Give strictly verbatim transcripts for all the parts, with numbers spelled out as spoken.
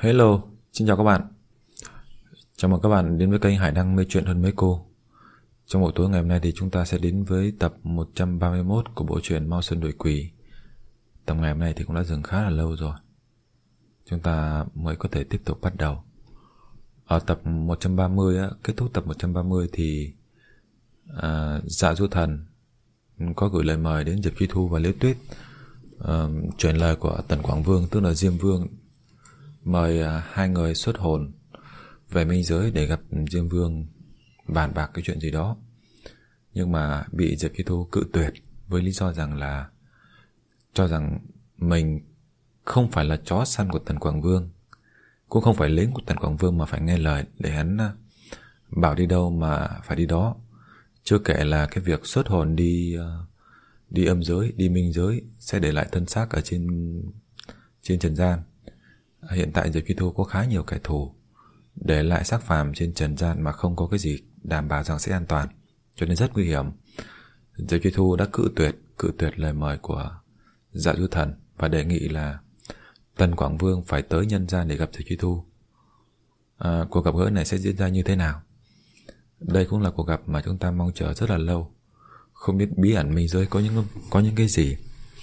Hello, xin chào các bạn. Chào mừng các bạn đến với kênh Hải Đăng Mê Chuyện Hơn Mấy Cô. Trong buổi tối ngày hôm nay thì chúng ta sẽ đến với tập một trăm ba mươi mốt của bộ truyện Mau Sơn Đuổi Quỷ. Tập ngày hôm nay thì cũng đã dừng khá là lâu rồi. Chúng ta mới có thể tiếp tục bắt đầu. Ở tập một trăm ba mươi, á, kết thúc tập một trăm ba mươi thì à, Dạ Du Thần có gửi lời mời đến Diệp Truy Thu và Liễu Tuyết, à, truyền lời của Tần Quảng Vương, tức là Diêm Vương, mời à, hai người xuất hồn về minh giới để gặp Diêm Vương bàn bạc cái chuyện gì đó. Nhưng mà bị Diệp Truy Thu cự tuyệt với lý do rằng là cho rằng mình không phải là chó săn của Tần Quảng Vương, cũng không phải lính của Tần Quảng Vương mà phải nghe lời để hắn bảo đi đâu mà phải đi đó. Chưa kể là cái việc xuất hồn đi đi âm giới, đi minh giới sẽ để lại thân xác ở trên trên trần gian. Hiện tại Diệp Truy Thu có khá nhiều kẻ thù, để lại xác phàm trên trần gian mà không có cái gì đảm bảo rằng sẽ an toàn, cho nên rất nguy hiểm. Diệp Truy Thu đã cự tuyệt cự tuyệt lời mời của Dạ Du Thần và đề nghị là Tần Quảng Vương phải tới nhân gian để gặp Diệp Truy Thu. À, cuộc gặp gỡ này sẽ diễn ra như thế nào? Đây cũng là cuộc gặp mà chúng ta mong chờ rất là lâu. Không biết bí ẩn minh giới có những có những cái gì,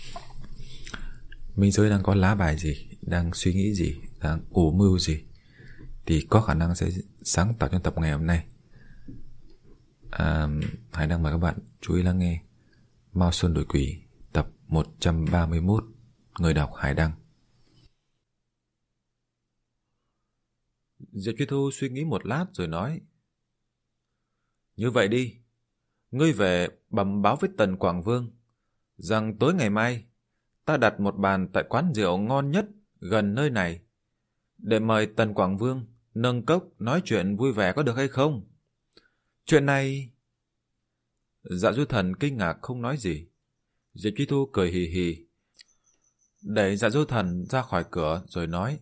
minh giới đang có lá bài gì, đang suy nghĩ gì, đang ủ mưu gì, thì có khả năng sẽ sáng tạo trong tập ngày hôm nay. à, Hải Đăng mời các bạn chú ý lắng nghe Mao Sơn Đuổi Quỷ tập một trăm ba mươi mốt. Người đọc Hải Đăng. Diệp Truy Thu suy nghĩ một lát rồi nói: Như vậy đi, ngươi về bẩm báo với Tần Quảng Vương rằng tối ngày mai ta đặt một bàn tại quán rượu ngon nhất gần nơi này để mời Tần Quảng Vương nâng cốc nói chuyện vui vẻ, có được hay không? Chuyện này... Dạ Du Thần kinh ngạc không nói gì. Diệp Truy Thu cười hì hì, đẩy Dạ Du Thần ra khỏi cửa rồi nói: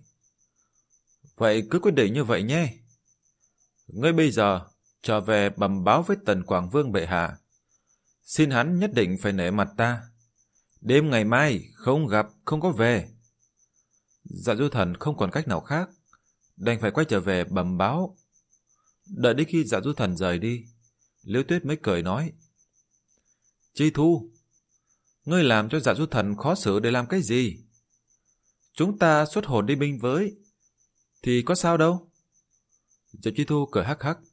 Vậy cứ quyết định như vậy nhé. Ngươi bây giờ trở về bẩm báo với Tần Quảng Vương bệ hạ, xin hắn nhất định phải nể mặt ta. Đêm ngày mai không gặp, không có về. Dạ Du Thần không còn cách nào khác, đành phải quay trở về bẩm báo. Đợi đến khi Dạ Du Thần rời đi, Liễu Tuyết mới cười nói: Truy Thu, ngươi làm cho Dạ Du Thần khó xử để làm cái gì? Chúng ta xuất hồn đi binh với thì có sao đâu. Diệp Truy Thu cười hắc hắc: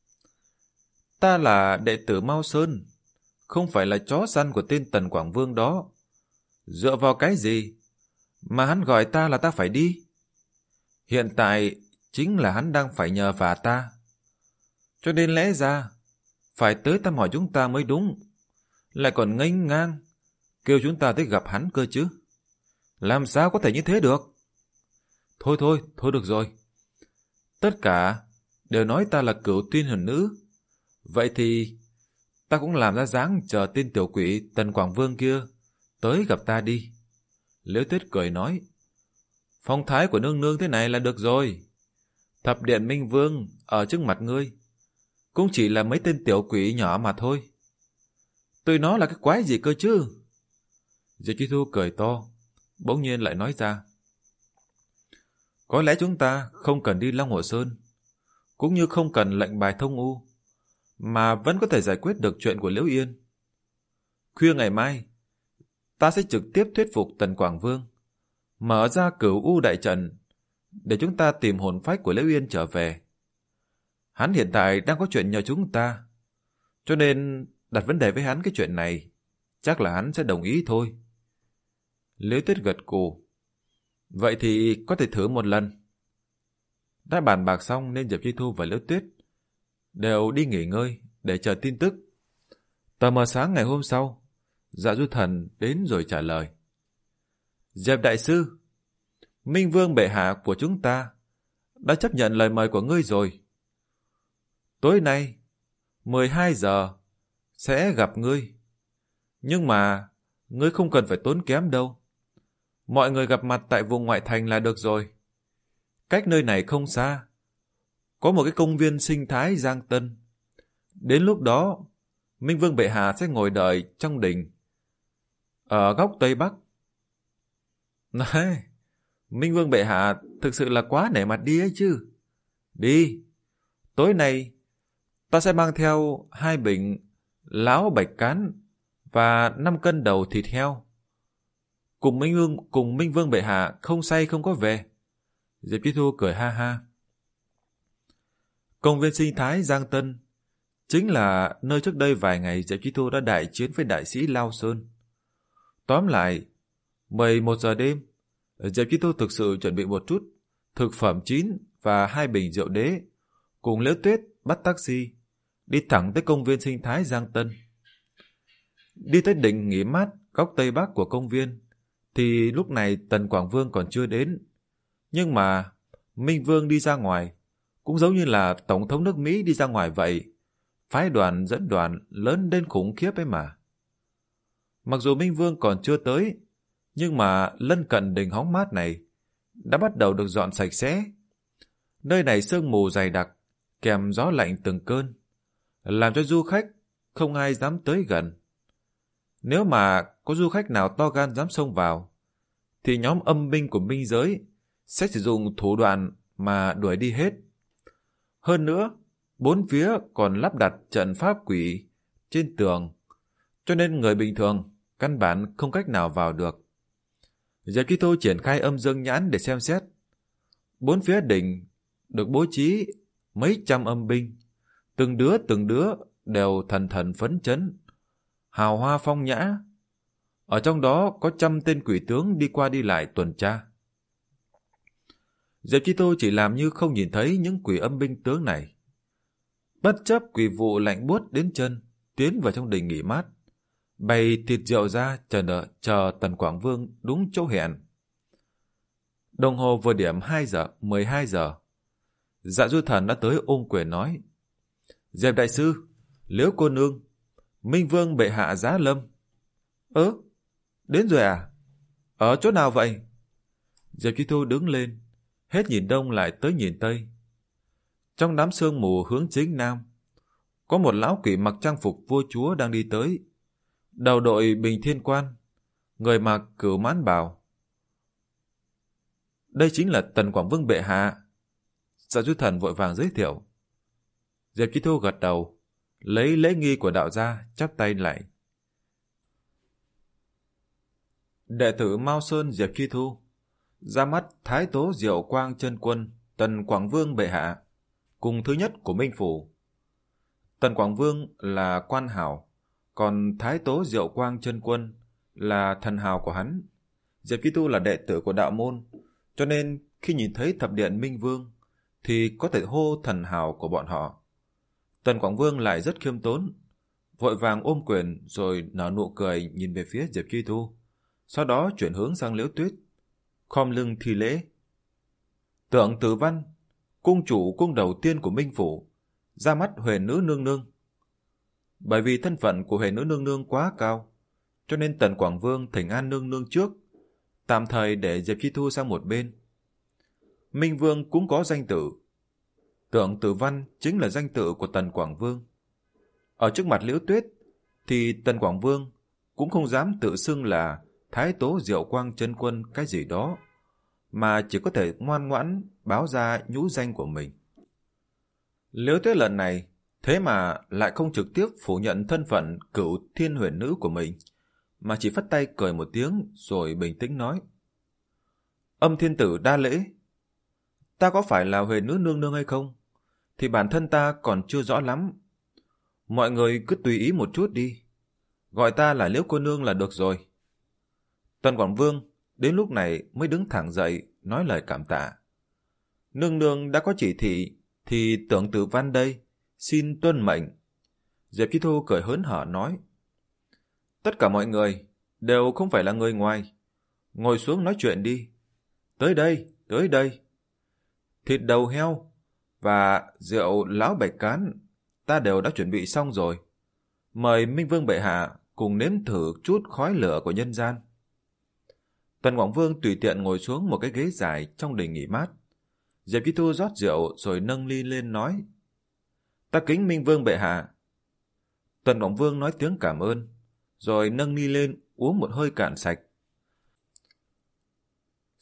Ta là đệ tử Mao Sơn, không phải là chó săn của tên Tần Quảng Vương đó. Dựa vào cái gì mà hắn gọi ta là ta phải đi? Hiện tại chính là hắn đang phải nhờ vả ta, cho nên lẽ ra phải tới thăm hỏi chúng ta mới đúng, lại còn nghênh ngang kêu chúng ta tới gặp hắn cơ chứ. Làm sao có thể như thế được? Thôi thôi, thôi được rồi. Tất cả đều nói ta là cửu tiên huyền nữ. Vậy thì ta cũng làm ra dáng chờ tên tiểu quỷ Tần Quảng Vương kia tới gặp ta đi. Liễu Tuyết cười nói: Phong thái của nương nương thế này là được rồi. Thập điện Minh Vương ở trước mặt ngươi cũng chỉ là mấy tên tiểu quỷ nhỏ mà thôi. Tôi nói là cái quái gì cơ chứ? Diệp Truy Thu cười to, bỗng nhiên lại nói ra: Có lẽ chúng ta không cần đi Long Hồ Sơn, cũng như không cần lệnh bài thông u, mà vẫn có thể giải quyết được chuyện của Liễu Yên. Khuya ngày mai, ta sẽ trực tiếp thuyết phục Tần Quảng Vương mở ra Cửu U đại trận để chúng ta tìm hồn phách của Liễu Yên trở về. Hắn hiện tại đang có chuyện nhờ chúng ta, cho nên đặt vấn đề với hắn cái chuyện này, chắc là hắn sẽ đồng ý thôi. Liễu Tuyết gật gù: Vậy thì có thể thử một lần. Đã bàn bạc xong nên Diệp Truy Thu và Liễu Tuyết đều đi nghỉ ngơi để chờ tin tức. Tờ mờ sáng ngày hôm sau, Dạ Du Thần đến rồi trả lời: Diệp đại sư, Minh Vương bệ hạ của chúng ta đã chấp nhận lời mời của ngươi rồi. Tối nay mười hai giờ sẽ gặp ngươi. Nhưng mà ngươi không cần phải tốn kém đâu. Mọi người gặp mặt tại vùng ngoại thành là được rồi. Cách nơi này không xa, có một cái công viên sinh thái Giang Tân. Đến lúc đó, Minh Vương bệ hạ sẽ ngồi đợi trong đình ở góc Tây Bắc. Này, Minh Vương bệ hạ thực sự là quá nể mặt đi ấy chứ. Đi, tối nay ta sẽ mang theo hai bình lão bạch cán và năm cân đầu thịt heo. Cùng Minh Vương, cùng Minh Vương bệ hạ không say không có về. Diệp Chi Thu cười ha ha. Công viên sinh thái Giang Tân chính là nơi trước đây vài ngày Diệp Chi Thu đã đại chiến với đại sĩ Lao Sơn. Tóm lại, mười một giờ đêm, Diệp Chi Thu thực sự chuẩn bị một chút thực phẩm chín và hai bình rượu đế, cùng Liễu Tuyết bắt taxi, đi thẳng tới công viên sinh thái Giang Tân. Đi tới đỉnh nghỉ mát góc tây bắc của công viên, thì lúc này Tần Quảng Vương còn chưa đến. Nhưng mà Minh Vương đi ra ngoài, cũng giống như là Tổng thống nước Mỹ đi ra ngoài vậy. Phái đoàn dẫn đoàn lớn đến khủng khiếp ấy mà. Mặc dù Minh Vương còn chưa tới, nhưng mà lân cận đỉnh hóng mát này đã bắt đầu được dọn sạch sẽ. Nơi này sương mù dày đặc, kèm gió lạnh từng cơn, làm cho du khách không ai dám tới gần. Nếu mà có du khách nào to gan dám xông vào, thì nhóm âm binh của Minh Giới sẽ sử dụng thủ đoạn mà đuổi đi hết. Hơn nữa, bốn phía còn lắp đặt trận pháp quỷ trên tường, cho nên người bình thường căn bản không cách nào vào được. Diệp Chi Thu triển khai âm dương nhãn để xem xét. Bốn phía đỉnh được bố trí mấy trăm âm binh, từng đứa từng đứa đều thần thần phấn chấn, hào hoa phong nhã. Ở trong đó có trăm tên quỷ tướng đi qua đi lại tuần tra. Diệp Chi Thu chỉ làm như không nhìn thấy những quỷ âm binh tướng này. Bất chấp quỷ vụ lạnh buốt đến chân, tiến vào trong đình nghỉ mát, bày thịt rượu ra chờ đợi, chờ Tần Quảng Vương đúng chỗ hẹn. Đồng hồ vừa điểm hai giờ, mười hai giờ. Dạ Du Thần đã tới ôm quyền nói: Diệp đại sư, Liễu cô nương, Minh Vương bệ hạ giá lâm. Ơ, đến rồi à? Ở chỗ nào vậy? Diệp Chi Thu đứng lên, hết nhìn đông lại tới nhìn tây. Trong đám sương mù hướng chính nam, có một lão quỷ mặc trang phục vua chúa đang đi tới. Đầu đội bình thiên quan, người mặc cửu mãn bào. Đây chính là Tần Quảng Vương bệ hạ. Dạ Du Thần vội vàng giới thiệu. Diệp Chi Thu gật đầu, lấy lễ nghi của đạo gia, chắp tay lại. Đệ tử Mao Sơn Diệp Chi Thu, ra mắt Thái Tố Diệu Quang Chân Quân Tần Quảng Vương bệ hạ, cùng thứ nhất của Minh Phủ. Tần Quảng Vương là quan hảo, còn Thái Tố Diệu Quang Chân Quân là thần hào của hắn. Diệp Chi Thu là đệ tử của đạo môn, cho nên khi nhìn thấy thập điện Minh Vương thì có thể hô thần hào của bọn họ. Tần Quảng Vương lại rất khiêm tốn, vội vàng ôm quyền rồi nở nụ cười nhìn về phía Diệp Chi Thu, sau đó chuyển hướng sang Liễu Tuyết, khom lưng thi lễ. Tưởng Tử Văn, cung chủ cung đầu tiên của Minh Phủ, ra mắt Huệ Nữ Nương Nương. Bởi vì thân phận của Huệ Nữ Nương Nương quá cao, cho nên Tần Quảng Vương thỉnh an nương nương trước, tạm thời để Diệp Chi Thu sang một bên. Minh Vương cũng có danh tử. Tưởng Tử Văn chính là danh tự của Tần Quảng Vương. Ở trước mặt Liễu Tuyết thì Tần Quảng Vương cũng không dám tự xưng là Thái Tố Diệu Quang Chân Quân cái gì đó, mà chỉ có thể ngoan ngoãn báo ra nhũ danh của mình. Liễu Tuyết lần này thế mà lại không trực tiếp phủ nhận thân phận Cửu Thiên Huyền Nữ của mình, mà chỉ phất tay cười một tiếng rồi bình tĩnh nói: Âm thiên tử đa lễ. Ta có phải là Huyền Nữ nương nương hay không thì bản thân ta còn chưa rõ lắm. Mọi người cứ tùy ý một chút đi, gọi ta là Liễu cô nương là được rồi. Tần Quảng Vương đến lúc này mới đứng thẳng dậy nói lời cảm tạ. Nương nương đã có chỉ thị thì Tưởng Tử Văn đây xin tuân mệnh. Diệp Chi Thu cười hớn hở nói: Tất cả mọi người đều không phải là người ngoài, ngồi xuống nói chuyện đi. Tới đây, tới đây. Thịt đầu heo và rượu lão bạch cán ta đều đã chuẩn bị xong rồi. Mời Minh Vương bệ hạ cùng nếm thử chút khói lửa của nhân gian. Tần Quảng Vương tùy tiện ngồi xuống một cái ghế dài trong đình nghỉ mát. Diệp Chi Thu rót rượu rồi nâng ly lên nói: Ta kính Minh Vương bệ hạ. Tần Quảng Vương nói tiếng cảm ơn, rồi nâng ly lên uống một hơi cạn sạch.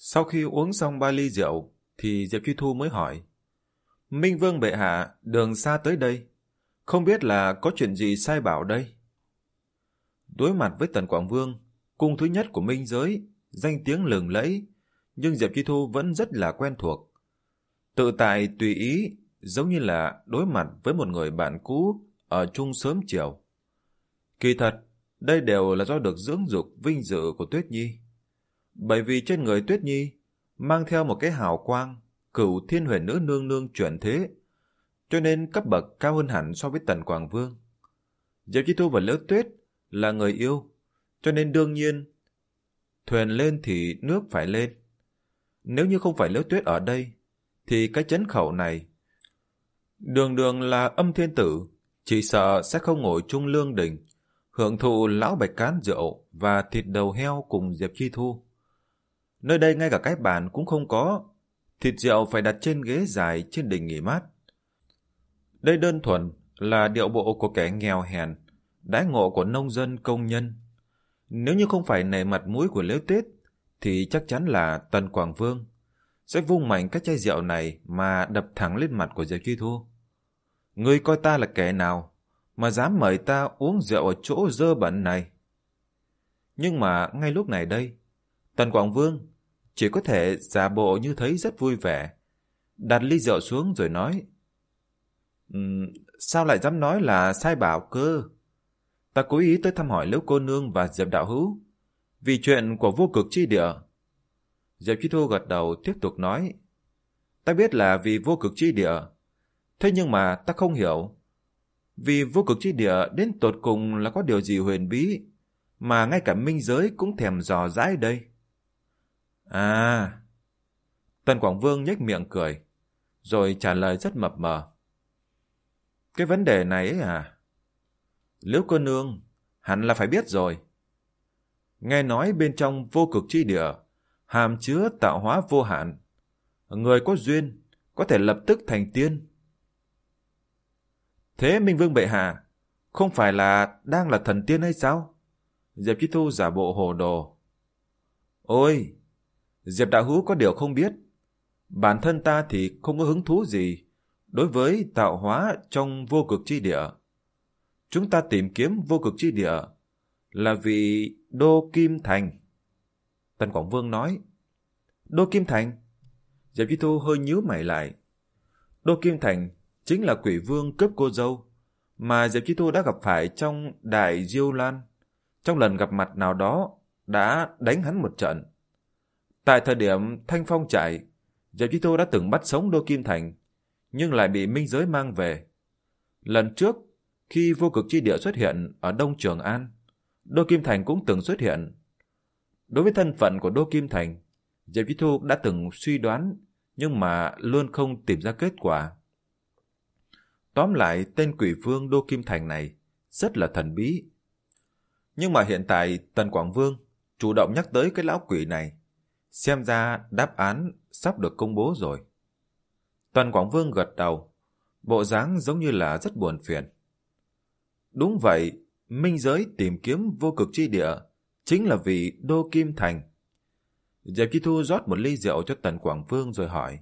Sau khi uống xong ba ly rượu, thì Diệp Truy Thu mới hỏi. Minh Vương bệ hạ, đường xa tới đây, không biết là có chuyện gì sai bảo đây? Đối mặt với Tần Quảng Vương, cung thứ nhất của Minh giới, danh tiếng lừng lẫy, nhưng Diệp Truy Thu vẫn rất là quen thuộc. Tự tại tùy ý, giống như là đối mặt với một người bạn cũ ở chung sớm chiều. Kỳ thật, đây đều là do được dưỡng dục vinh dự của Tuyết Nhi. Bởi vì trên người Tuyết Nhi mang theo một cái hào quang Cửu Thiên Huyền Nữ nương nương chuyển thế, cho nên cấp bậc cao hơn hẳn so với Tần Quảng Vương. Diệp Chi Thu và Liễu Tuyết là người yêu, cho nên đương nhiên thuyền lên thì nước phải lên. Nếu như không phải Liễu Tuyết ở đây, thì cái trấn khẩu này đường đường là Âm Thiên Tử, chỉ sợ sẽ không ngồi chung lương đình, hưởng thụ lão bạch cán rượu và thịt đầu heo cùng Diệp Chi Thu. Nơi đây ngay cả cái bàn cũng không có, thịt rượu phải đặt trên ghế dài trên đình nghỉ mát. Đây đơn thuần là điệu bộ của kẻ nghèo hèn, đãi ngộ của nông dân công nhân. Nếu như không phải nể mặt mũi của Liễu Tuyết, thì chắc chắn là Tần Quảng Vương sẽ vung mạnh cái chai rượu này mà đập thẳng lên mặt của Diệp Chi Thu. Ngươi coi ta là kẻ nào mà dám mời ta uống rượu ở chỗ dơ bẩn này? Nhưng mà ngay lúc này đây, Tần Quảng Vương chỉ có thể giả bộ như thấy rất vui vẻ, đặt ly rượu xuống rồi nói: um, sao lại dám nói là sai bảo cơ? Ta cố ý tới thăm hỏi Liễu cô nương và Diệp đạo hữu vì chuyện của Vô Cực Chi Địa. Diệp Chi Thu gật đầu tiếp tục nói: ta biết là vì Vô Cực Chi Địa, thế nhưng mà ta không hiểu vì Vô Cực Chi Địa đến tột cùng là có điều gì huyền bí mà ngay cả minh giới cũng thèm dò dãi đây. À, Tần Quảng Vương nhếch miệng cười, rồi trả lời rất mập mờ: cái vấn đề này ấy à, Liễu cô nương hẳn là phải biết rồi. Nghe nói bên trong Vô Cực Chi Địa hàm chứa tạo hóa vô hạn, người có duyên có thể lập tức thành tiên. Thế Minh Vương bệ hạ không phải là đang là thần tiên hay sao? Diệp Chi Thu giả bộ hồ đồ. Ôi, Diệp đạo hữu có điều không biết, bản thân ta thì không có hứng thú gì đối với tạo hóa trong Vô Cực Chi Địa. Chúng ta tìm kiếm Vô Cực Chi Địa là vì Đô Kim Thành. Tần Quảng Vương nói. Đô Kim Thành? Diệp Chi Thu hơi nhíu mày lại. Đô Kim Thành chính là quỷ vương cướp cô dâu mà Diệp Chi Thu đã gặp phải trong Đại Diêu Lan. Trong lần gặp mặt nào đó đã đánh hắn một trận. Tại thời điểm Thanh Phong chạy, Diệp Chi Thu đã từng bắt sống Đô Kim Thành, nhưng lại bị minh giới mang về. Lần trước, khi Vô Cực Chi Địa xuất hiện ở Đông Trường An, Đô Kim Thành cũng từng xuất hiện. Đối với thân phận của Đô Kim Thành, Diệp Chi Thu đã từng suy đoán, nhưng mà luôn không tìm ra kết quả. Tóm lại, tên quỷ vương Đô Kim Thành này rất là thần bí. Nhưng mà hiện tại Tần Quảng Vương chủ động nhắc tới cái lão quỷ này, xem ra đáp án sắp được công bố rồi. Tần Quảng Vương gật đầu, bộ dáng giống như là rất buồn phiền. Đúng vậy, minh giới tìm kiếm Vô Cực Chi Địa chính là vì Đô Kim Thành. Diệp Chi Thu rót một ly rượu cho Tần Quảng Vương rồi hỏi: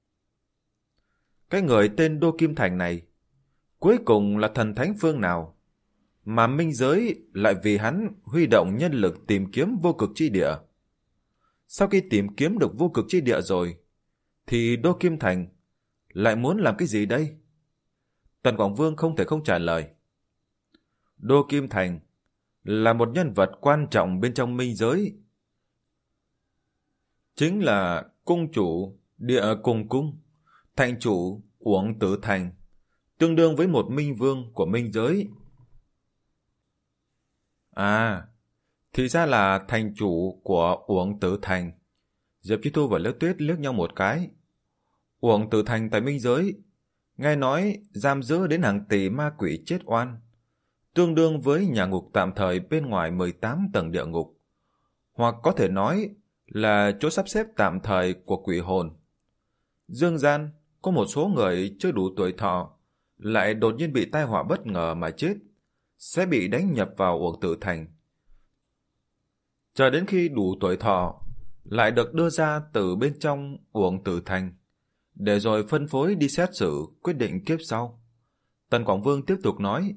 cái người tên Đô Kim Thành này cuối cùng là thần thánh phương nào mà minh giới lại vì hắn huy động nhân lực tìm kiếm Vô Cực Chi Địa? Sau khi tìm kiếm được Vô Cực Chi Địa rồi, thì Đô Kim Thành lại muốn làm cái gì đây? Tần Quảng Vương không thể không trả lời. Đô Kim Thành là một nhân vật quan trọng bên trong minh giới. Chính là cung chủ Địa Cùng Cung, thành chủ Uổng Tử Thành, tương đương với một minh vương của minh giới. À, thì ra là thành chủ của Uổng Tử Thành. Diệp Chi Thu và Liễu Tuyết liếc nhau một cái. Uổng Tử Thành tại minh giới, nghe nói giam giữ đến hàng tỷ ma quỷ chết oan, tương đương với nhà ngục tạm thời bên ngoài mười tám tầng địa ngục, hoặc có thể nói là chỗ sắp xếp tạm thời của quỷ hồn. Dương gian có một số người chưa đủ tuổi thọ lại đột nhiên bị tai họa bất ngờ mà chết, sẽ bị đánh nhập vào Uổng Tử Thành. Chờ đến khi đủ tuổi thọ lại được đưa ra từ bên trong Uổng Tử Thành, để rồi phân phối đi xét xử quyết định kiếp sau. Tần Quảng Vương tiếp tục nói,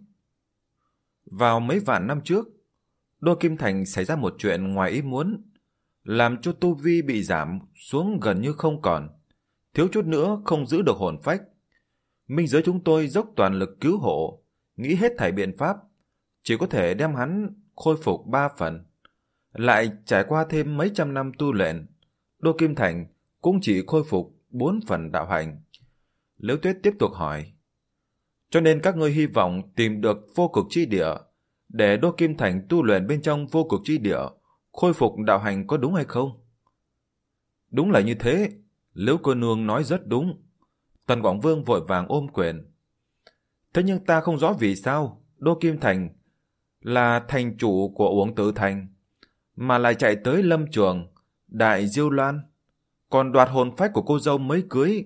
vào mấy vạn năm trước, Đô Kim Thành xảy ra một chuyện ngoài ý muốn, làm cho tu vi bị giảm xuống gần như không còn, thiếu chút nữa không giữ được hồn phách. Minh giới chúng tôi dốc toàn lực cứu hộ, nghĩ hết thảy biện pháp, chỉ có thể đem hắn khôi phục ba phần. Lại trải qua thêm mấy trăm năm tu luyện, Đô Kim Thành cũng chỉ khôi phục bốn phần đạo hành. Liễu Tuyết tiếp tục hỏi, cho nên các ngươi hy vọng tìm được vô cực chi địa, để Đô Kim Thành tu luyện bên trong vô cực chi địa, khôi phục đạo hành có đúng hay không? Đúng là như thế, Liễu cô nương nói rất đúng. Tần Quảng Vương vội vàng ôm quyền. Thế nhưng ta không rõ vì sao Đô Kim Thành là thành chủ của Uổng Tử Thành, mà lại chạy tới lâm trường Đại Diêu Loan, còn đoạt hồn phách của cô dâu mới cưới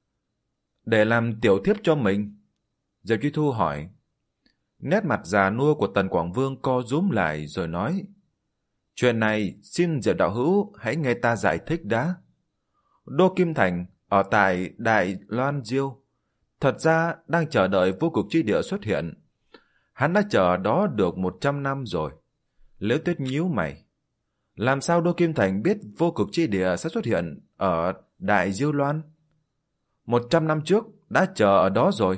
để làm tiểu thiếp cho mình. Diệp Chi Thu hỏi. Nét mặt già nua của Tần Quảng Vương co rúm lại rồi nói, chuyện này xin Diệp đạo hữu hãy nghe ta giải thích đã. Đô Kim Thành ở tại Đại Loan Diêu thật ra đang chờ đợi vô cực chi địa xuất hiện. Hắn đã chờ đó được một trăm năm rồi. Liễu Tuyết nhíu mày. Làm sao Đô Kim Thành biết vô cực chi địa sẽ xuất hiện ở Đại Diêu Loan? Một trăm năm trước đã chờ ở đó rồi.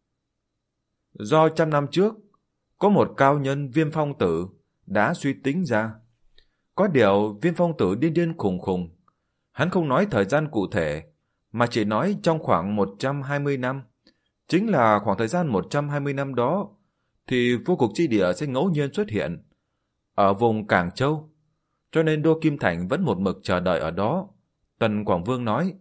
Do trăm năm trước, có một cao nhân Viêm Phong Tử đã suy tính ra. Có điều Viêm Phong Tử điên điên khùng khùng. Hắn không nói thời gian cụ thể, mà chỉ nói trong khoảng một trăm hai mươi năm. Chính là khoảng thời gian một trăm hai mươi năm đó, thì vô cực chi địa sẽ ngẫu nhiên xuất hiện ở vùng Cảng Châu. Cho nên Đô Kim Thành vẫn một mực chờ đợi ở đó. Tần Quảng Vương nói.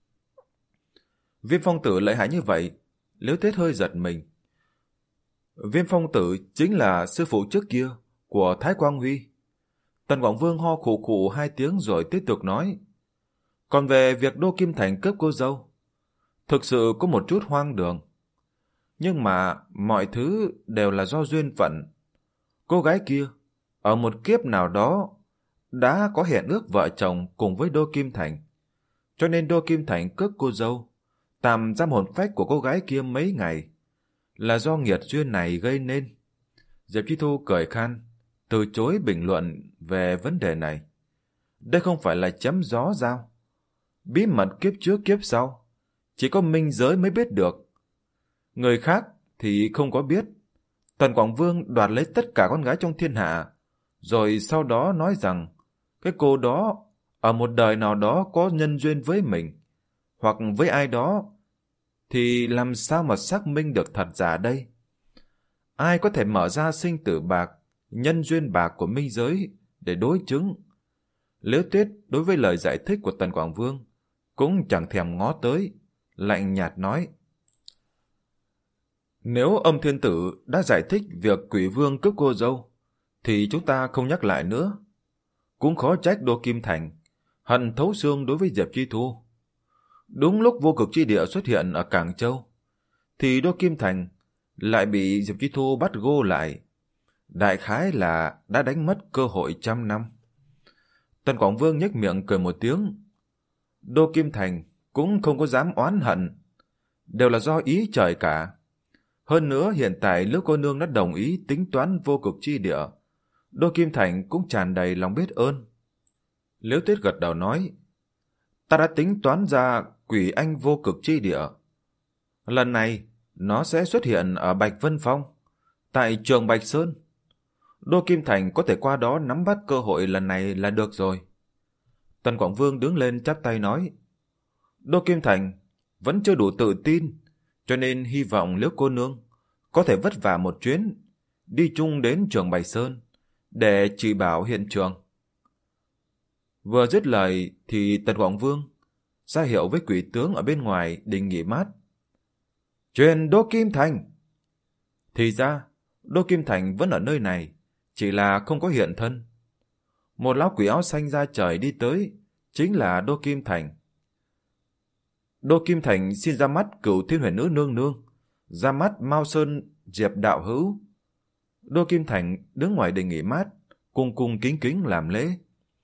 Viêm Phong Tử lợi hại như vậy, Liễu Tuyết hơi giật mình. Viêm Phong Tử chính là sư phụ trước kia của Thái Quang Huy. Tần Quảng Vương ho khụ khụ hai tiếng rồi tiếp tục nói. Còn về việc Đô Kim Thành cướp cô dâu, thực sự có một chút hoang đường. Nhưng mà mọi thứ đều là do duyên phận. Cô gái kia, ở một kiếp nào đó, đã có hẹn ước vợ chồng cùng với Đô Kim Thành. Cho nên Đô Kim Thành cướp cô dâu, tạm giam hồn phách của cô gái kia mấy ngày, là do nghiệt duyên này gây nên. Diệp Chi Thu cười khan, từ chối bình luận về vấn đề này. Đây không phải là chém gió sao? Bí mật kiếp trước kiếp sau, chỉ có minh giới mới biết được. Người khác thì không có biết. Tần Quảng Vương đoạt lấy tất cả con gái trong thiên hạ, rồi sau đó nói rằng cái cô đó ở một đời nào đó có nhân duyên với mình, hoặc với ai đó, thì làm sao mà xác minh được thật giả đây? Ai có thể mở ra sinh tử bạc, nhân duyên bạc của minh giới để đối chứng? Liễu Tuyết đối với lời giải thích của Tần Quảng Vương cũng chẳng thèm ngó tới, lạnh nhạt nói. Nếu Âm Thiên Tử đã giải thích việc Quỷ Vương cướp cô dâu, thì chúng ta không nhắc lại nữa. Cũng khó trách Đô Kim Thành hận thấu xương đối với Diệp Chi Thu. Đúng lúc vô cực chi địa xuất hiện ở Cảng Châu, thì Đô Kim Thành lại bị Diệp Chi Thu bắt gô lại. Đại khái là đã đánh mất cơ hội trăm năm. Tần Quảng Vương nhếch miệng cười một tiếng. Đô Kim Thành cũng không có dám oán hận, đều là do ý trời cả. Hơn nữa hiện tại Liễu cô nương đã đồng ý tính toán vô cực chi địa, Đô Kim Thành cũng tràn đầy lòng biết ơn. Liễu Tuyết gật đầu nói, ta đã tính toán ra Quỷ Anh vô cực chi địa. Lần này nó sẽ xuất hiện ở Bạch Vân Phong, tại trường Bạch Sơn. Đô Kim Thành có thể qua đó nắm bắt cơ hội lần này là được rồi. Tần Quảng Vương đứng lên chắp tay nói, Đô Kim Thành vẫn chưa đủ tự tin, cho nên hy vọng Liễu cô nương có thể vất vả một chuyến, đi chung đến trường Bạch Sơn để chỉ bảo hiện trường. Vừa dứt lời thì Tần Quảng Vương ra hiệu với quỷ tướng ở bên ngoài đình nghỉ mát. Truyền Đô Kim Thành. Thì ra Đô Kim Thành vẫn ở nơi này, chỉ là không có hiện thân. Một lão quỷ áo xanh da trời đi tới, chính là Đô Kim Thành. Đô Kim Thành xin ra mắt Cửu Thiên Huyền Nữ nương nương, ra mắt Mao Sơn Diệp đạo hữu. Đô Kim Thành đứng ngoài đình nghỉ mát, cung cung kính kính làm lễ.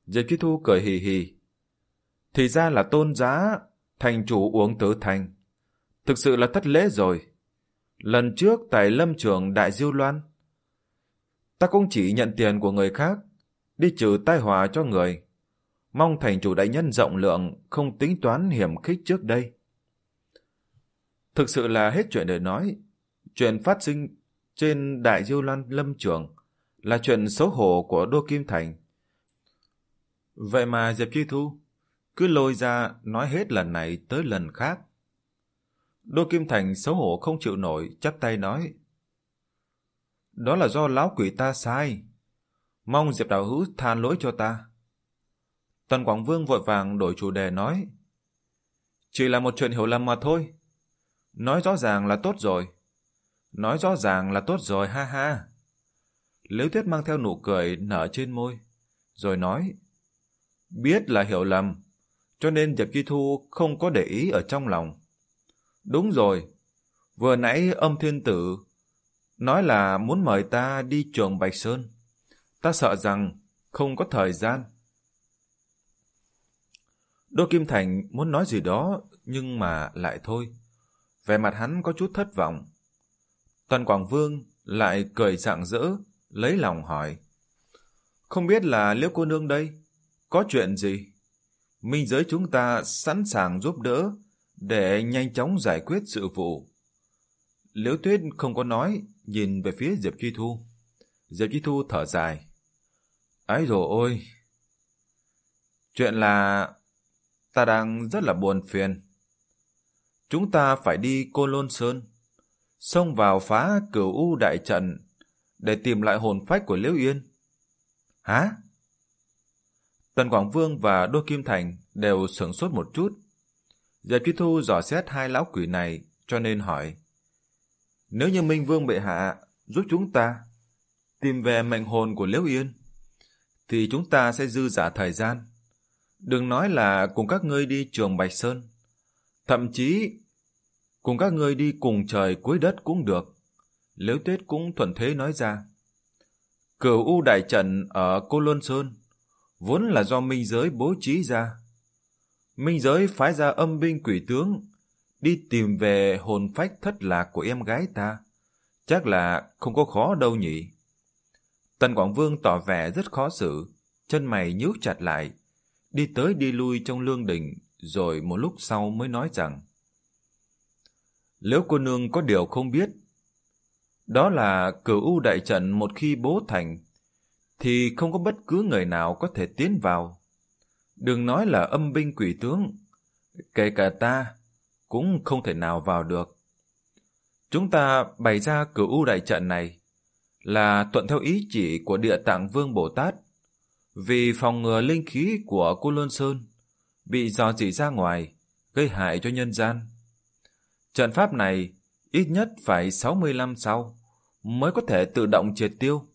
Diệp Chi Thu cười hì hì. Thì ra là tôn giá thành chủ Uổng Tử Thành. Thực sự là thất lễ rồi. Lần trước tại lâm trường Đại Diêu Loan, ta cũng chỉ nhận tiền của người khác, đi trừ tai họa cho người. Mong thành chủ đại nhân rộng lượng, không tính toán hiểm khích trước đây. Thực sự là hết chuyện để nói. Chuyện phát sinh trên Đại Diêu Loan lâm trường là chuyện xấu hổ của Đô Kim Thành. Vậy mà Diệp Chi Thu cứ lôi ra nói hết lần này tới lần khác. Đô Kim Thành xấu hổ không chịu nổi, chắp tay nói: Đó là do lão quỷ ta sai. Mong Diệp đạo hữu tha lỗi cho ta. Tần Quảng Vương vội vàng đổi chủ đề nói: Chỉ là một chuyện hiểu lầm mà thôi. Nói rõ ràng là tốt rồi. Nói rõ ràng là tốt rồi, ha ha. Liễu Tuyết mang theo nụ cười nở trên môi, rồi nói: Biết là hiểu lầm, cho nên Diệp Chi Thu không có để ý ở trong lòng. Đúng rồi, vừa nãy Âm Thiên Tử nói là muốn mời ta đi Trường Bạch Sơn. Ta sợ rằng không có thời gian. Đô Kim Thành muốn nói gì đó, nhưng mà lại thôi. Vẻ mặt hắn có chút thất vọng. Tần Quảng Vương lại cười rạng rỡ, lấy lòng hỏi: Không biết là Liễu cô nương đây, có chuyện gì? Minh giới chúng ta sẵn sàng giúp đỡ để nhanh chóng giải quyết sự vụ. Liễu Tuyết không có nói, nhìn về phía Diệp Chi Thu. Diệp Chi Thu thở dài: Ái dồi ôi, chuyện là ta đang rất là buồn phiền. Chúng ta phải đi Côn Lôn Sơn, xông vào phá Cửu U đại trận để tìm lại hồn phách của Liễu Yên. Hả? Tần Quảng Vương và Đô Kim Thành đều sửng sốt một chút. Diệp Chi Thu dò xét hai lão quỷ này, cho nên hỏi: Nếu như Minh Vương bệ hạ giúp chúng ta tìm về mệnh hồn của Liễu Yên, thì chúng ta sẽ dư giả thời gian. Đừng nói là cùng các ngươi đi Trường Bạch Sơn, thậm chí cùng các ngươi đi cùng trời cuối đất cũng được. Liễu Tuyết cũng thuận thế nói ra: Cửu U đại trận ở Côn Lôn Sơn vốn là do Minh giới bố trí ra. Minh giới phái ra âm binh quỷ tướng đi tìm về hồn phách thất lạc của em gái ta. Chắc là không có khó đâu nhỉ. Tần Quảng Vương tỏ vẻ rất khó xử, chân mày nhíu chặt lại, đi tới đi lui trong lương đình, rồi một lúc sau mới nói rằng: Liễu cô nương có điều không biết, đó là Cửu U đại trận một khi bố thành thì không có bất cứ người nào có thể tiến vào. Đừng nói là âm binh quỷ tướng, kể cả ta cũng không thể nào vào được. Chúng ta bày ra Cửu U đại trận này là thuận theo ý chỉ của Địa Tạng Vương Bồ Tát, vì phòng ngừa linh khí của Côn Lôn Sơn bị rò rỉ ra ngoài, gây hại cho nhân gian. Trận pháp này ít nhất phải sáu mươi năm sau mới có thể tự động triệt tiêu.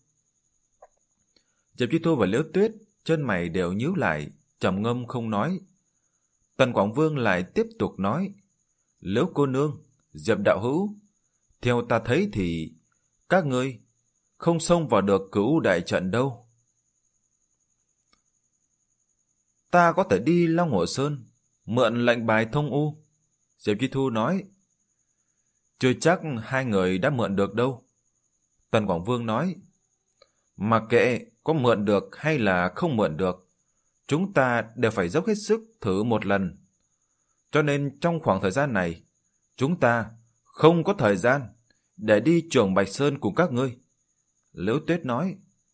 Diệp Chi Thu và Liễu Tuyết chân mày đều nhíu lại, trầm ngâm không nói. Tần Quảng Vương lại tiếp tục nói: Liễu cô nương, Diệp đạo hữu, theo ta thấy thì các ngươi không xông vào được Cửu đại trận đâu. Ta có thể đi Long Hồ Sơn mượn lệnh bài thông u. Diệp Chi Thu nói: Chưa chắc hai người đã mượn được đâu. Tần Quảng Vương nói: Mặc kệ có mượn được hay là không mượn được, chúng ta đều phải dốc hết sức thử một lần. Cho nên trong khoảng thời gian này, chúng ta không có thời gian để đi Trường Bạch Sơn cùng các ngươi. Liễu Tuyết nói: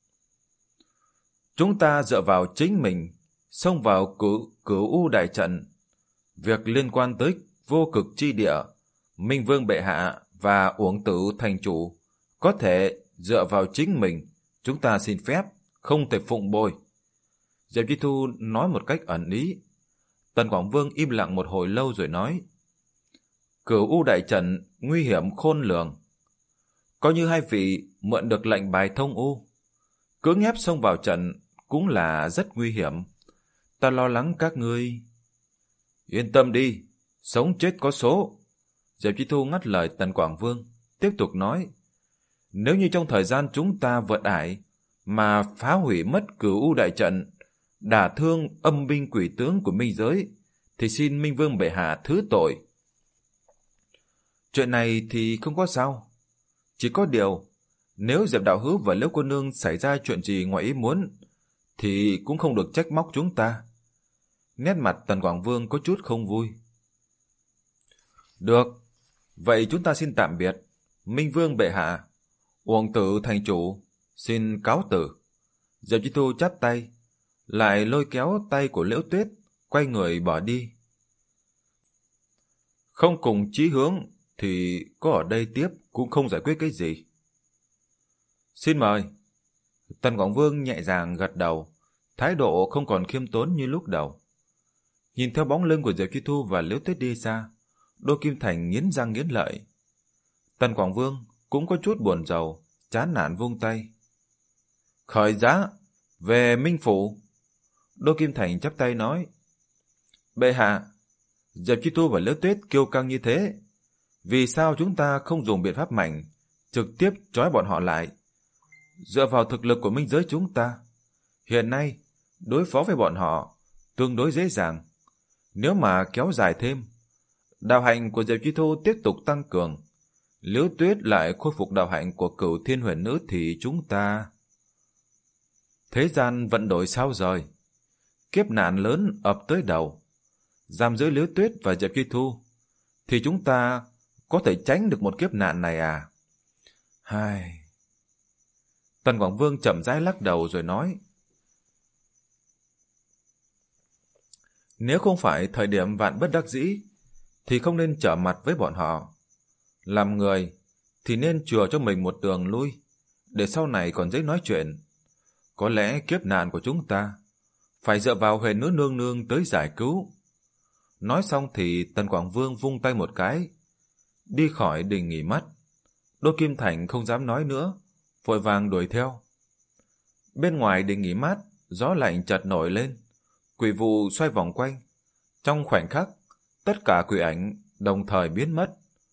Chúng ta dựa vào chính mình xông vào cửu, cửu U đại trận. Việc liên quan tới vô cực chi địa, Minh Vương bệ hạ và Uổng Tử thành chủ có thể dựa vào chính mình. Chúng ta xin phép, không thể phụng bồi. Diệp Chi Thu nói một cách ẩn ý. Tần Quảng Vương im lặng một hồi lâu rồi nói: Cửu U đại trận nguy hiểm khôn lường. Coi như hai vị mượn được lệnh bài thông U, cưỡng ép xông vào trận cũng là rất nguy hiểm. Ta lo lắng các ngươi. Yên tâm đi, sống chết có số. Diệp Chi Thu ngắt lời Tần Quảng Vương, tiếp tục nói: Nếu như trong thời gian chúng ta vượt ải mà phá hủy mất Cửu U đại trận, đả thương âm binh quỷ tướng của minh giới, thì xin Minh Vương bệ hạ thứ tội. Chuyện này thì không có sao. Chỉ có điều, nếu Diệp đạo hữu và Liễu cô nương xảy ra chuyện gì ngoài ý muốn, thì cũng không được trách móc chúng ta. Nét mặt Tần Quảng Vương có chút không vui. Được, vậy chúng ta xin tạm biệt. Minh Vương bệ hạ, Uổng Tử thành chủ, xin cáo tử. Diệp Chi Thu chắp tay, lại lôi kéo tay của Liễu Tuyết, quay người bỏ đi. Không cùng chí hướng thì có ở đây tiếp cũng không giải quyết cái gì. Xin mời. Tần Quảng Vương nhẹ nhàng gật đầu, thái độ không còn khiêm tốn như lúc đầu. Nhìn theo bóng lưng của Diệp Chi Thu và Liễu Tuyết đi xa, Đô Kim Thành nghiến răng nghiến lợi. Tần Quảng Vương cũng có chút buồn rầu, chán nản vung tay. Khởi giá, về Minh Phủ. Đô Kim Thành chắp tay nói. Bệ hạ, Diệp Chi Thu và Liễu Tuyết kiêu căng như thế, vì sao chúng ta không dùng biện pháp mạnh, trực tiếp trói bọn họ lại? Dựa vào thực lực của minh giới chúng ta, hiện nay đối phó với bọn họ tương đối dễ dàng. Nếu mà kéo dài thêm, đạo hạnh của Diệp Chi Thu tiếp tục tăng cường, Liễu Tuyết lại khôi phục đạo hạnh của Cửu Thiên Huyền Nữ, thì chúng ta... Thế gian vận đổi sao rời, kiếp nạn lớn ập tới đầu, giam giữ Liễu Tuyết và Diệp Chi Thu, thì chúng ta có thể tránh được một kiếp nạn này à? Hai... Tần Quảng Vương chậm rãi lắc đầu rồi nói. Nếu không phải thời điểm vạn bất đắc dĩ, thì không nên trở mặt với bọn họ. Làm người thì nên chừa cho mình một đường lui, để sau này còn dễ nói chuyện. Có lẽ kiếp nạn của chúng ta phải dựa vào Huyền Nữ nương nương tới giải cứu. Nói xong thì Tần Quảng Vương vung tay một cái, đi khỏi đình nghỉ mát. Đô Kim Thành không dám nói nữa, vội vàng đuổi theo. Bên ngoài đình nghỉ mát, gió lạnh chợt nổi lên, quỷ vụ xoay vòng quanh. Trong khoảnh khắc, tất cả quỷ ảnh đồng thời biến mất.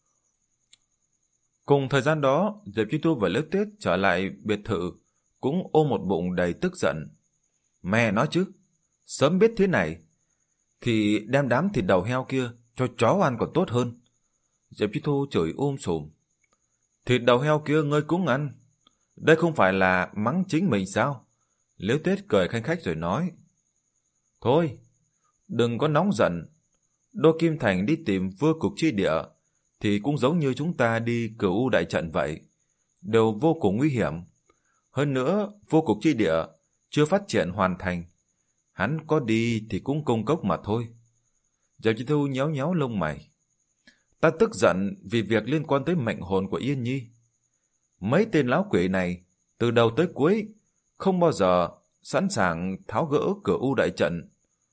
Cùng thời gian đó, Diệp Chi Thu và Liễu Tuyết trở lại biệt thự, cũng ôm một bụng đầy tức giận. Mẹ nói chứ, sớm biết thế này, thì đem đám thịt đầu heo kia cho chó ăn còn tốt hơn. Diệp Chi Thu chửi um sùm. Thịt đầu heo kia ngươi cũng ăn, đây không phải là mắng chính mình sao? Liễu Tuyết cười khanh khách rồi nói. Thôi, đừng có nóng giận. Đô Kim Thành đi tìm vua cục chi địa thì cũng giống như chúng ta đi Cửu U đại trận vậy, đều vô cùng nguy hiểm. Hơn nữa, vô cục chi địa chưa phát triển hoàn thành, hắn có đi thì cũng công cốc mà thôi. Diệp Chi Thu nhéo nhéo lông mày. Ta tức giận vì việc liên quan tới mệnh hồn của Yên Nhi. Mấy tên lão quỷ này từ đầu tới cuối không bao giờ sẵn sàng tháo gỡ Cửu U đại trận.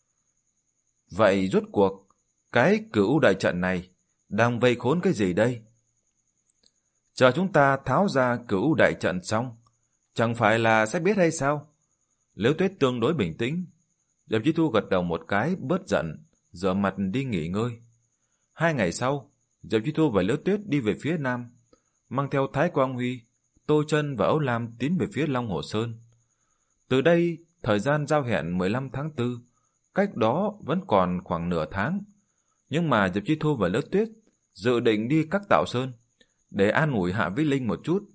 Vậy rốt cuộc cái Cửu U đại trận này đang vây khốn cái gì đây? Chờ chúng ta tháo ra Cửu U đại trận xong, chẳng phải là sẽ biết hay sao? Liễu Tuyết tương đối bình tĩnh. Diệp Chi Thu gật đầu một cái, bớt giận, rửa mặt đi nghỉ ngơi. Hai ngày sau, Diệp Chi Thu và Liễu Tuyết đi về phía nam, mang theo Thái Quang Huy, Tô Chân và Âu Lam tiến về phía Long Hồ Sơn. Từ đây, thời gian giao hẹn mười lăm tháng tư, cách đó vẫn còn khoảng nửa tháng. Nhưng mà Diệp Chi Thu và Liễu Tuyết dự định đi Các Tạo Sơn để an ủi Hạ Vĩ Linh một chút.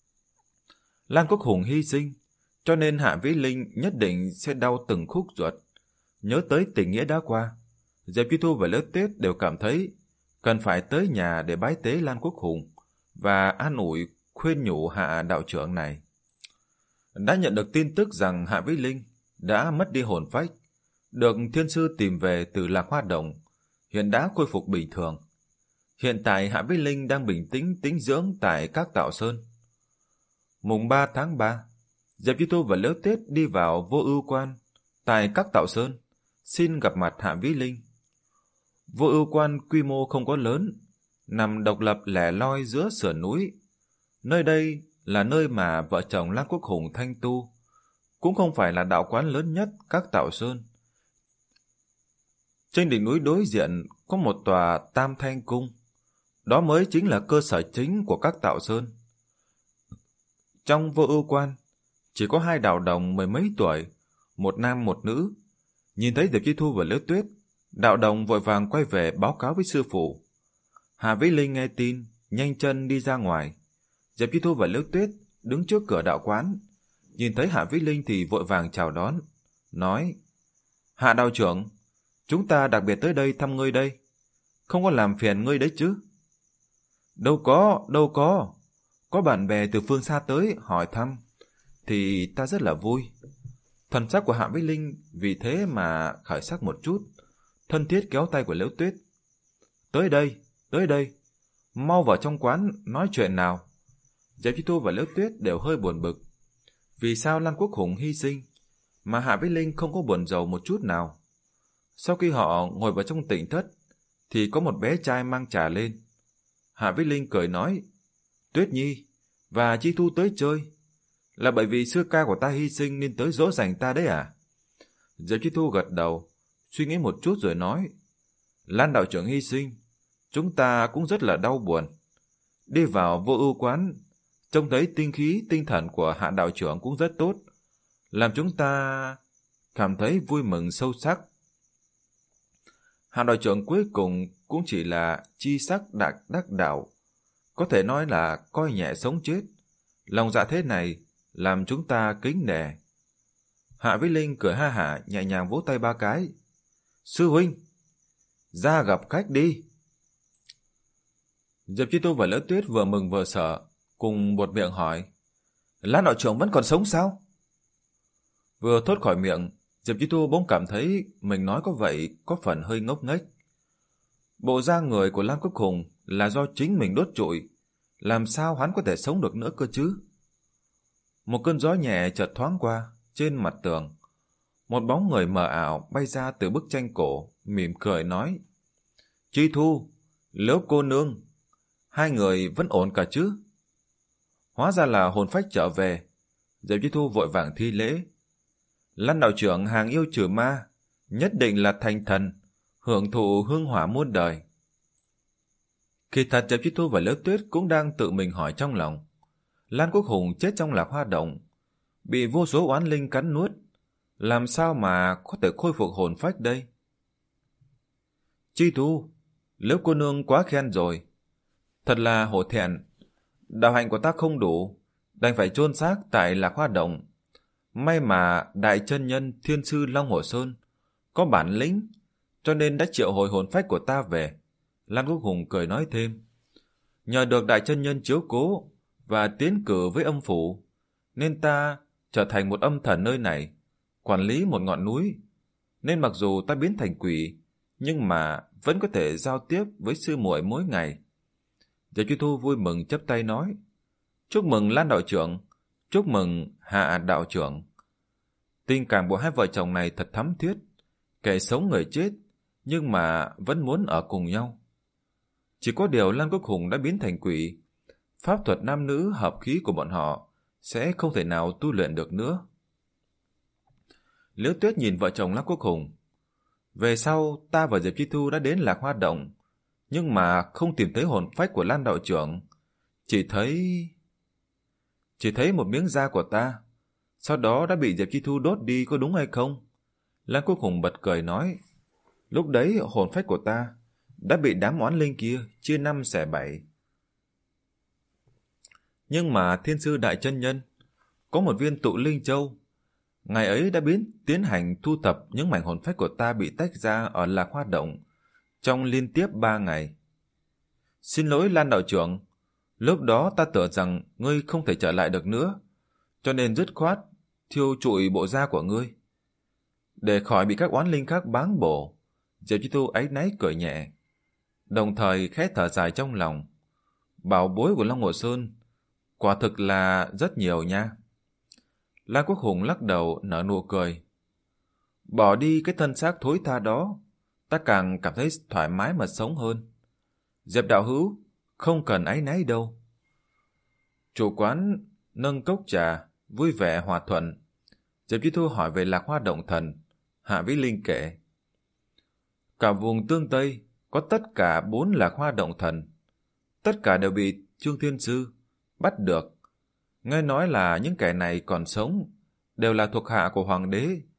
Lan Quốc Hùng hy sinh, cho nên Hạ Vĩ Linh nhất định sẽ đau từng khúc ruột. Nhớ tới tình nghĩa đã qua, Diệp Chi Thu và Liễu Tuyết đều cảm thấy cần phải tới nhà để bái tế Lan Quốc Hùng và an ủi khuyên nhủ Hạ đạo trưởng này. Đã nhận được tin tức rằng Hạ Vĩ Linh đã mất đi hồn phách, được thiên sư tìm về từ Lạc Hoa Đồng, hiện đã khôi phục bình thường. Hiện tại Hạ Vĩ Linh đang bình tĩnh tĩnh dưỡng tại Các Tạo Sơn. Mùng ba tháng ba, Diệp Chi Thu và Liễu Tuyết đi vào Vô Ưu Quan tại Các Tạo Sơn, xin gặp mặt Hạ Vĩ Linh. Vô Ưu Quan quy mô không có lớn, nằm độc lập lẻ loi giữa sườn núi. Nơi đây là nơi mà vợ chồng Lan Quốc Hùng thanh tu, cũng không phải là đạo quán lớn nhất Các Tạo Sơn. Trên đỉnh núi đối diện có một tòa Tam Thanh Cung, đó mới chính là cơ sở chính của Các Tạo Sơn. Trong Vô Ưu Quan chỉ có hai đạo đồng mười mấy tuổi, một nam một nữ. Nhìn thấy Diệp Chi Thu và Liễu Tuyết, Đạo Đồng vội vàng quay về báo cáo với sư phụ. Hạ Vĩ Linh nghe tin, nhanh chân đi ra ngoài. Diệp Chi Thu và Liễu Tuyết đứng trước cửa đạo quán, nhìn thấy Hạ Vĩ Linh thì vội vàng chào đón, nói: Hạ đạo trưởng, chúng ta đặc biệt tới đây thăm ngươi đây, không có làm phiền ngươi đấy chứ? Đâu có, đâu có, có bạn bè từ phương xa tới hỏi thăm, thì ta rất là vui. Thần sắc của Hạ Vĩ Linh vì thế mà khởi sắc một chút, thân thiết kéo tay của Liễu Tuyết. Tới đây, tới đây, mau vào trong quán nói chuyện nào. Diệp Chi Thu và Liễu Tuyết đều hơi buồn bực. Vì sao Lan Quốc Hùng hy sinh, mà Hạ Vĩ Linh không có buồn rầu một chút nào? Sau khi họ ngồi vào trong tịnh thất, thì có một bé trai mang trà lên. Hạ Vĩ Linh cười nói: Tuyết Nhi và Chi Thu tới chơi, là bởi vì sư ca của ta hy sinh nên tới dỗ dành ta đấy à? Diệp Chi Thu gật đầu, suy nghĩ một chút rồi nói: Lan đạo trưởng hy sinh, chúng ta cũng rất là đau buồn. Đi vào Vô Ưu quán, trông thấy tinh khí tinh thần của Hạ đạo trưởng cũng rất tốt, làm chúng ta cảm thấy vui mừng sâu sắc. Hạ đạo trưởng cuối cùng cũng chỉ là chi sắc đắc đắc đạo, có thể nói là coi nhẹ sống chết. Lòng dạ thế này làm chúng ta kính nể. Hạ Vĩ Linh cười ha hả, nhẹ nhàng vỗ tay ba cái. Sư huynh, ra gặp khách đi. Diệp Chi Tu và Liễu Tuyết vừa mừng vừa sợ, cùng buột miệng hỏi: Lan đạo trưởng vẫn còn sống sao? Vừa thốt khỏi miệng, Diệp Chi Tu bỗng cảm thấy mình nói có vậy có phần hơi ngốc nghếch. Bộ da người của Lan Quốc Hùng là do chính mình đốt trụi, làm sao hắn có thể sống được nữa cơ chứ? Một cơn gió nhẹ chợt thoáng qua trên mặt tường, một bóng người mờ ảo bay ra từ bức tranh cổ, mỉm cười nói: Chi Thu, Liễu cô nương, hai người vẫn ổn cả chứ? Hóa ra là hồn phách trở về. Diệp Chi Thu vội vàng thi lễ: Lan đạo trưởng hàng yêu trừ ma, nhất định là thành thần, hưởng thụ hương hỏa muôn đời. Kỳ thật Diệp Chi Thu và Liễu Tuyết cũng đang tự mình hỏi trong lòng. Lan Quốc Hùng chết trong Lạc Hoa Động, bị vô số oán linh cắn nuốt, làm sao mà có thể khôi phục hồn phách đây? Chi Thu, Liễu cô nương quá khen rồi, thật là hổ thẹn. Đạo hạnh của ta không đủ, đành phải chôn xác tại Lạc Hoa Động. May mà đại chân nhân Thiên sư Long Hồ Sơn có bản lĩnh, cho nên đã triệu hồi hồn phách của ta về. Lan Quốc Hùng cười nói thêm: Nhờ được đại chân nhân chiếu cố và tiến cử với âm phủ, nên ta trở thành một âm thần nơi này, quản lý một ngọn núi. Nên mặc dù ta biến thành quỷ, nhưng mà vẫn có thể giao tiếp với sư muội mỗi ngày. Diệp Chi Thu vui mừng chắp tay nói: Chúc mừng Lan đạo trưởng, chúc mừng Hạ đạo trưởng. Tình cảm của hai vợ chồng này thật thắm thiết, kẻ sống người chết, nhưng mà vẫn muốn ở cùng nhau. Chỉ có điều Lan Quốc Hùng đã biến thành quỷ, pháp thuật nam nữ hợp khí của bọn họ sẽ không thể nào tu luyện được nữa. Liễu Tuyết nhìn vợ chồng Lan Quốc Hùng: Về sau ta và Diệp Chi Thu đã đến Lạc Hoa Động, nhưng mà không tìm thấy hồn phách của Lan đạo trưởng, chỉ thấy chỉ thấy một miếng da của ta, sau đó đã bị Diệp Chi Thu đốt đi, có đúng hay không? Lan Quốc Hùng bật cười nói: Lúc đấy hồn phách của ta đã bị đám oán linh kia chia năm xẻ bảy. Nhưng mà Thiên sư đại chân nhân có một viên tụ linh châu, ngày ấy đã biến tiến hành thu thập những mảnh hồn phách của ta bị tách ra ở Lạc Hoa Động trong liên tiếp ba ngày. Xin lỗi Lan đạo trưởng, lúc đó ta tưởng rằng ngươi không thể trở lại được nữa, cho nên dứt khoát thiêu trụi bộ da của ngươi, để khỏi bị các oán linh khác báng bổ. Diệp Chi Thu áy náy cười nhẹ, đồng thời khẽ thở dài trong lòng. Bảo bối của Long Hồ Sơn quả thực là rất nhiều nha. Lan Quốc Hùng lắc đầu nở nụ cười: Bỏ đi cái thân xác thối tha đó, ta càng cảm thấy thoải mái mà sống hơn. Diệp đạo hữu, không cần áy náy đâu. Chủ quán nâng cốc trà, vui vẻ hòa thuận. Diệp Chi Thu hỏi về Lạc Hoa Động thần. Hạ Vĩ Linh kể: Cả vùng Tương Tây có tất cả bốn Lạc Hoa Động thần, tất cả đều bị Trương Thiên Sư bắt được. Nghe nói là những kẻ này còn sống đều là thuộc hạ của hoàng đế,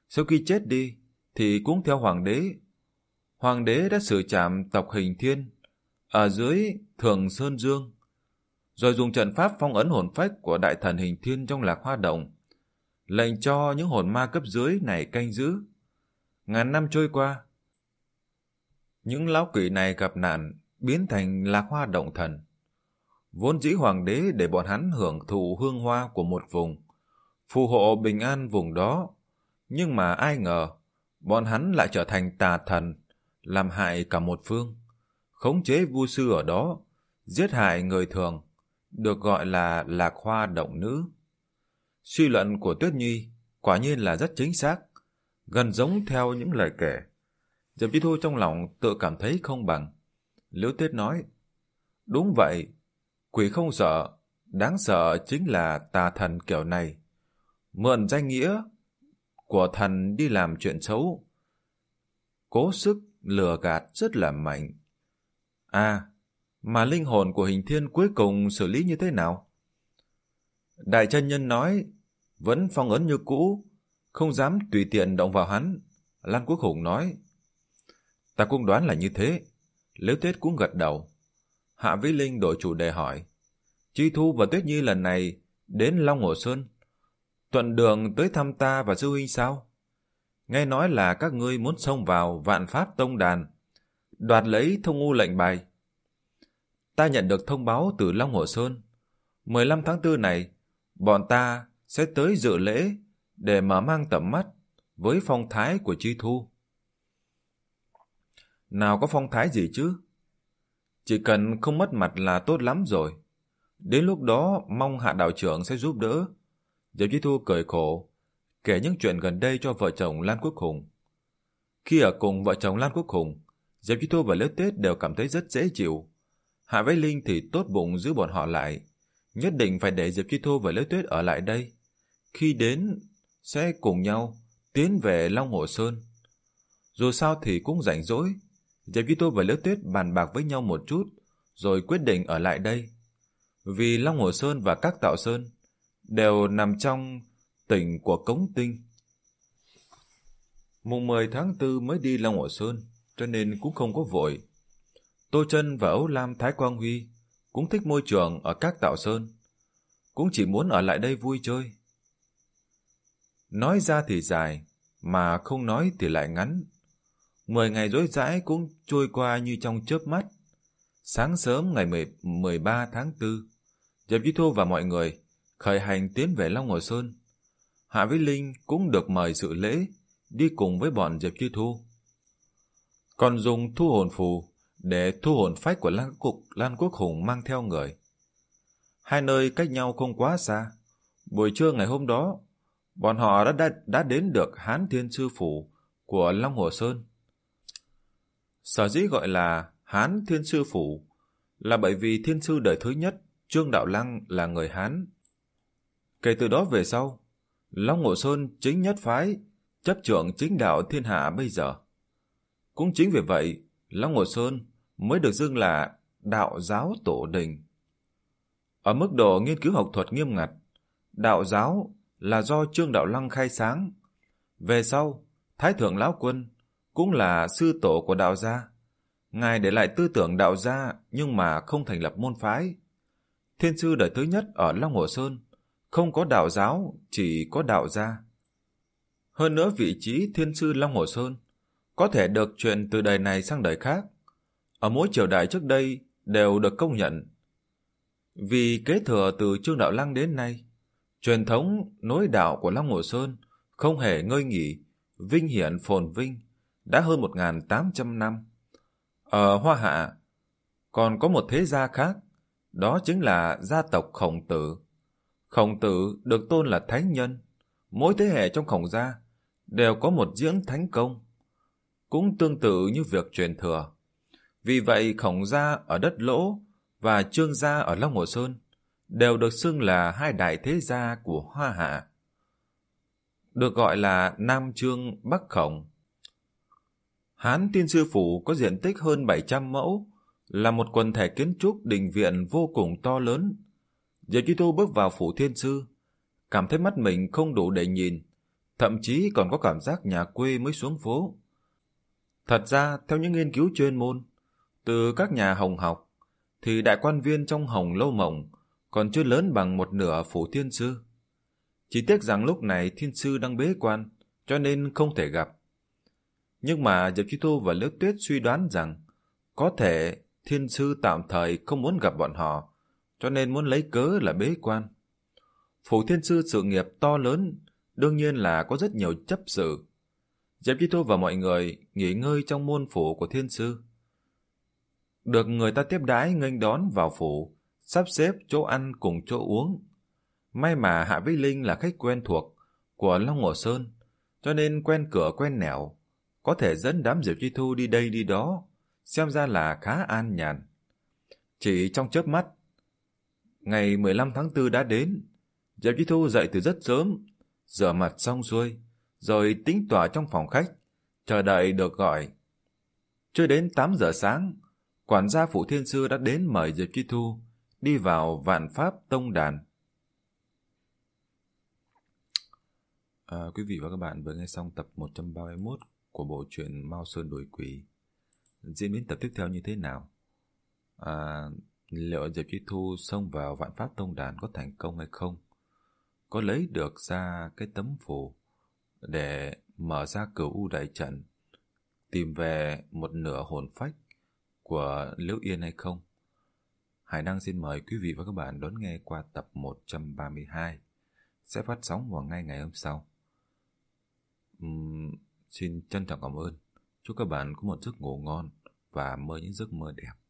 Sau khi chết đi, thì cũng theo hoàng đế. Hoàng đế đã xử trảm tộc Hình Thiên ở dưới Thường Sơn Dương, rồi dùng trận pháp phong ấn hồn phách của đại thần Hình Thiên trong Lạc Hoa Động, lệnh cho những hồn ma cấp dưới này canh giữ. Ngàn năm trôi qua, những lão quỷ này gặp nạn, biến thành Lạc Hoa Động thần. Vốn dĩ hoàng đế để bọn hắn hưởng thụ hương hoa của một vùng, phù hộ bình an vùng đó, nhưng mà ai ngờ, bọn hắn lại trở thành tà thần, làm hại cả một phương, khống chế vu sư ở đó, giết hại người thường, được gọi là Lạc Hoa Động nữ. Suy luận của Tuyết Nhi quả nhiên là rất chính xác, gần giống theo những lời kể. Diệp Chi Thu trong lòng tự cảm thấy không bằng. Liễu Tuyết nói, đúng vậy, quỷ không sợ, đáng sợ chính là tà thần kiểu này. Mượn danh nghĩa của thần đi làm chuyện xấu, cố sức lừa gạt rất là mạnh. À, mà linh hồn của Hình Thiên cuối cùng xử lý như thế nào? Đại chân nhân nói, vẫn phong ấn như cũ, không dám tùy tiện động vào hắn. Lan Quốc Hùng nói, ta cũng đoán là như thế. Liễu Tuyết cũng gật đầu. Hạ Vĩ Linh đổi chủ đề hỏi, Chi Thu và Tuyết Nhi lần này đến Long Hồ Sơn, thuận đường tới thăm ta và sư huynh sao? Nghe nói là các ngươi muốn xông vào Vạn Pháp Tông Đàn, đoạt lấy Thông U lệnh bài. Ta nhận được thông báo từ Long Hồ Sơn, mười lăm tháng tư này, bọn ta sẽ tới dự lễ để mở mang tầm mắt với phong thái của Chi Thu. Nào có phong thái gì chứ? Chỉ cần không mất mặt là tốt lắm rồi. Đến lúc đó mong Hạ đạo trưởng sẽ giúp đỡ. Diệp Chi Thu cười khổ, kể những chuyện gần đây cho vợ chồng Lan Quốc Hùng. Khi ở cùng vợ chồng Lan Quốc Hùng, Diệp Chi Thu và Liễu Tuyết đều cảm thấy rất dễ chịu. Hạ Vĩ Linh thì tốt bụng giữ bọn họ lại, nhất định phải để Diệp Chi Thu và Liễu Tuyết ở lại đây. Khi đến, sẽ cùng nhau tiến về Long Hồ Sơn. Dù sao thì cũng rảnh rỗi, Diệp Chi Thu và Liễu Tuyết bàn bạc với nhau một chút, rồi quyết định ở lại đây. Vì Long Hồ Sơn và các Tạo Sơn đều nằm trong tỉnh của Cống Tinh. Mùng mười tháng tư mới đi Long Hồ Sơn, cho nên cũng không có vội. Tô Chân và Ấu Lam Thái Quang Huy cũng thích môi trường ở các Tạo Sơn, cũng chỉ muốn ở lại đây vui chơi. Nói ra thì dài, mà không nói thì lại ngắn. Mười ngày rỗi rãi cũng trôi qua như trong chớp mắt. Sáng sớm ngày mười ba tháng tư, Diệp Chi Thu và mọi người khởi hành tiến về Long Hồ Sơn. Hạ Vĩ Linh cũng được mời dự lễ, đi cùng với bọn Diệp Chi Thu. Còn dùng thu hồn phù để thu hồn phách của Lan Quốc, Lan Quốc Hùng mang theo người. Hai nơi cách nhau không quá xa. Buổi trưa ngày hôm đó, bọn họ đã, đã, đã đến được Hán Thiên Sư Phủ của Long Hồ Sơn. Sở dĩ gọi là Hán Thiên Sư Phủ là bởi vì thiên sư đời thứ nhất Trương Đạo Lăng là người Hán. Kể từ đó về sau, Long Hồ Sơn chính nhất phái chấp trưởng chính đạo thiên hạ bây giờ. Cũng chính vì vậy, Long Hồ Sơn mới được xưng là đạo giáo tổ đình. Ở mức độ nghiên cứu học thuật nghiêm ngặt, đạo giáo là do Trương Đạo Lăng khai sáng. Về sau, Thái Thượng Lão Quân cũng là sư tổ của đạo gia. Ngài để lại tư tưởng đạo gia nhưng mà không thành lập môn phái. Thiên sư đời thứ nhất ở Long Hồ Sơn không có đạo giáo, chỉ có đạo gia. Hơn nữa vị trí thiên sư Long Hồ Sơn có thể được truyền từ đời này sang đời khác. Ở mỗi triều đại trước đây đều được công nhận. Vì kế thừa từ Trương Đạo Lăng đến nay, truyền thống nối đạo của Long Hồ Sơn không hề ngơi nghỉ, vinh hiển phồn vinh đã hơn một nghìn tám trăm năm. Ở Hoa Hạ còn có một thế gia khác, đó chính là gia tộc Khổng Tử. Khổng Tử được tôn là thánh nhân. Mỗi thế hệ trong Khổng gia đều có một diễn thánh công, cũng tương tự như việc truyền thừa. Vì vậy Khổng gia ở đất Lỗ và Trương gia ở Long Hồ Sơn đều được xưng là hai đại thế gia của Hoa Hạ, được gọi là Nam Trương Bắc Khổng. Hán Thiên Sư Phủ có diện tích hơn bảy trăm mẫu, là một quần thể kiến trúc đình viện vô cùng to lớn. Diệp Chi Thu bước vào phủ Thiên Sư, cảm thấy mắt mình không đủ để nhìn, thậm chí còn có cảm giác nhà quê mới xuống phố. Thật ra, theo những nghiên cứu chuyên môn, từ các nhà hồng học, thì đại quan viên trong Hồng Lâu Mộng còn chưa lớn bằng một nửa phủ thiên sư. Chỉ tiếc rằng lúc này thiên sư đang bế quan, cho nên không thể gặp. Nhưng mà Diệp Chi Thu và Liễu Tuyết suy đoán rằng có thể thiên sư tạm thời không muốn gặp bọn họ, cho nên muốn lấy cớ là bế quan. Phủ thiên sư sự nghiệp to lớn, đương nhiên là có rất nhiều chấp sự. Diệp Chi Thu và mọi người nghỉ ngơi trong môn phủ của thiên sư. Được người ta tiếp đãi nghênh đón vào phủ, sắp xếp chỗ ăn cùng chỗ uống. May mà Hạ Vĩ Linh là khách quen thuộc của Long Ngộ Sơn, cho nên quen cửa quen nẻo, có thể dẫn đám Diệp Chi Thu đi đây đi đó, xem ra là khá an nhàn. Chỉ trong chớp mắt, ngày mười lăm tháng tư đã đến. Diệp Chi Thu dậy từ rất sớm, rửa mặt xong xuôi, rồi tĩnh tọa trong phòng khách, chờ đợi được gọi. Chưa đến tám giờ sáng, quản gia phủ thiên sư đã đến mời Diệp Chi Thu đi vào Vạn Pháp Tông Đàn. À, quý vị và các bạn vừa nghe xong tập một trăm ba mươi mốt của bộ truyện Mao Sơn Đuổi Quỷ. Diễn biến tập tiếp theo như thế nào? À, liệu Diệp Chi Thu xông vào Vạn Pháp Tông Đàn có thành công hay không? Có lấy được ra cái tấm phù để mở ra Cửu U Đại Trận, tìm về một nửa hồn phách của Liễu Yên hay không? Hải Đăng xin mời quý vị và các bạn đón nghe qua tập một trăm ba mươi hai, sẽ phát sóng vào ngay ngày hôm sau. Uhm, xin trân trọng cảm ơn. Chúc các bạn có một giấc ngủ ngon và mơ những giấc mơ đẹp.